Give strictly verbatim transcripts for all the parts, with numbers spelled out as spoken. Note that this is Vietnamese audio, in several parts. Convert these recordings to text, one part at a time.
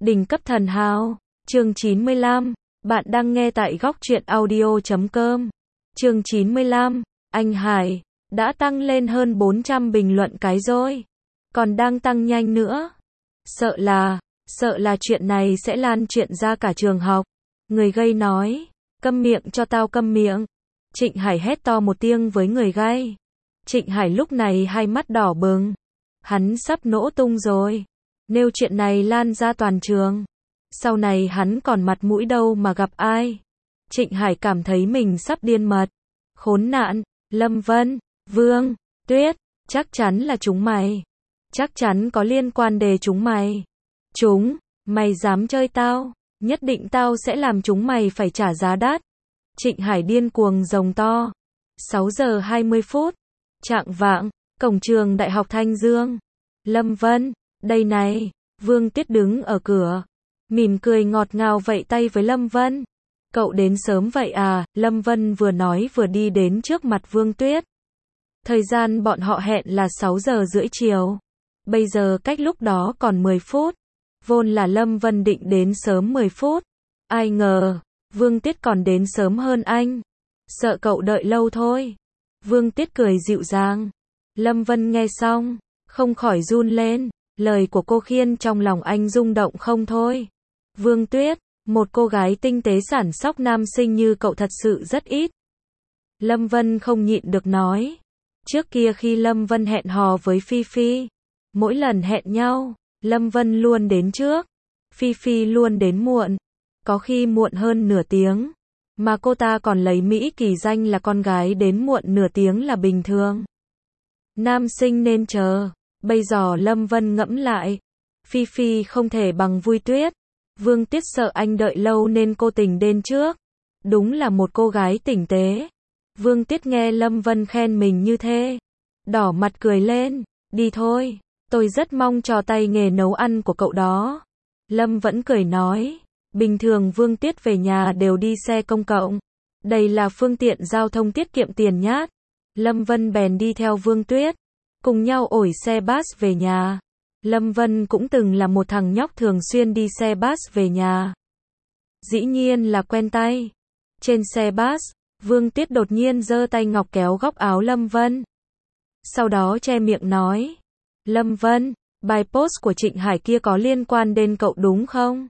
Đỉnh cấp thần hào, chương chín mươi lăm, bạn đang nghe tại góc truyện audio chấm com. Chương chín mươi lăm, anh Hải, đã tăng lên hơn bốn trăm bình luận cái rồi. Còn đang tăng nhanh nữa. Sợ là, sợ là chuyện này sẽ lan truyền ra cả trường học. Người gây nói, câm miệng cho tao câm miệng. Trịnh Hải hét to một tiếng với người gây. Trịnh Hải lúc này hai mắt đỏ bừng. Hắn sắp nổ tung rồi. Nếu chuyện này lan ra toàn trường, sau này hắn còn mặt mũi đâu mà gặp ai. Trịnh Hải cảm thấy mình sắp điên mật. Khốn nạn, Lâm Vân, Vương, Tuyết, chắc chắn là chúng mày. Chắc chắn có liên quan đề chúng mày. Chúng, mày dám chơi tao, nhất định tao sẽ làm chúng mày phải trả giá đắt. Trịnh Hải điên cuồng rồng to. sáu giờ hai mươi phút, chạng vạng, cổng trường Đại học Thanh Dương. Lâm Vân, đây này, Vương Tuyết đứng ở cửa, mỉm cười ngọt ngào vẫy tay với Lâm Vân. Cậu đến sớm vậy à, Lâm Vân vừa nói vừa đi đến trước mặt Vương Tuyết. Thời gian bọn họ hẹn là sáu giờ rưỡi chiều. Bây giờ cách lúc đó còn mười phút. Vốn là Lâm Vân định đến sớm mười phút. Ai ngờ, Vương Tuyết còn đến sớm hơn anh. Sợ cậu đợi lâu thôi. Vương Tuyết cười dịu dàng. Lâm Vân nghe xong, không khỏi run lên. Lời của cô khiến trong lòng anh rung động không thôi. Vương Tuyết, một cô gái tinh tế săn sóc nam sinh như cậu thật sự rất ít. Lâm Vân không nhịn được nói. Trước kia khi Lâm Vân hẹn hò với Phi Phi, mỗi lần hẹn nhau, Lâm Vân luôn đến trước, Phi Phi luôn đến muộn, có khi muộn hơn nửa tiếng, mà cô ta còn lấy Mỹ kỳ danh là con gái đến muộn nửa tiếng là bình thường. Nam sinh nên chờ. Bây giờ Lâm Vân ngẫm lại, Phi Phi không thể bằng Vui Tuyết. Vương Tuyết sợ anh đợi lâu nên cô tình đến trước. Đúng là một cô gái tinh tế. Vương Tuyết nghe Lâm Vân khen mình như thế, đỏ mặt cười lên. Đi thôi, tôi rất mong trò tay nghề nấu ăn của cậu đó. Lâm vẫn cười nói. Bình thường Vương Tuyết về nhà đều đi xe công cộng. Đây là phương tiện giao thông tiết kiệm tiền nhát. Lâm Vân bèn đi theo Vương Tuyết, cùng nhau ổi xe bus về nhà. Lâm Vân cũng từng là một thằng nhóc thường xuyên đi xe bus về nhà. Dĩ nhiên là quen tay. Trên xe bus, Vương Tuyết đột nhiên giơ tay ngọc kéo góc áo Lâm Vân. Sau đó che miệng nói. Lâm Vân, bài post của Trịnh Hải kia có liên quan đến cậu đúng không?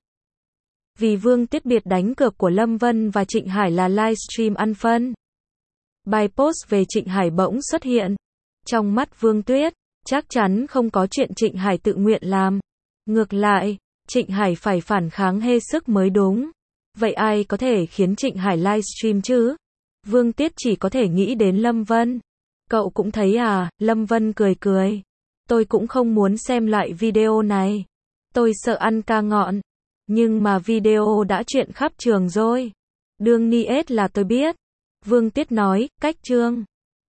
Vì Vương Tuyết biết đánh cược của Lâm Vân và Trịnh Hải là livestream ăn phân. Bài post về Trịnh Hải bỗng xuất hiện. Trong mắt Vương Tuyết, chắc chắn không có chuyện Trịnh Hải tự nguyện làm. Ngược lại, Trịnh Hải phải phản kháng hết sức mới đúng. Vậy ai có thể khiến Trịnh Hải livestream chứ? Vương Tuyết chỉ có thể nghĩ đến Lâm Vân. Cậu cũng thấy à, Lâm Vân cười cười. Tôi cũng không muốn xem lại video này. Tôi sợ ăn ca ngọn. Nhưng mà video đã truyền khắp trường rồi. Đương niết là tôi biết. Vương Tuyết nói, cách chương.